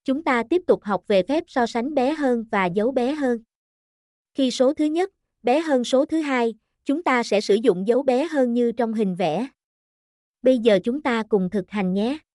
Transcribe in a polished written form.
Chúng ta tiếp tục học về phép so sánh bé hơn và dấu bé hơn. Khi số thứ nhất bé hơn số thứ hai, chúng ta sẽ sử dụng dấu bé hơn như trong hình vẽ. Bây giờ chúng ta cùng thực hành nhé.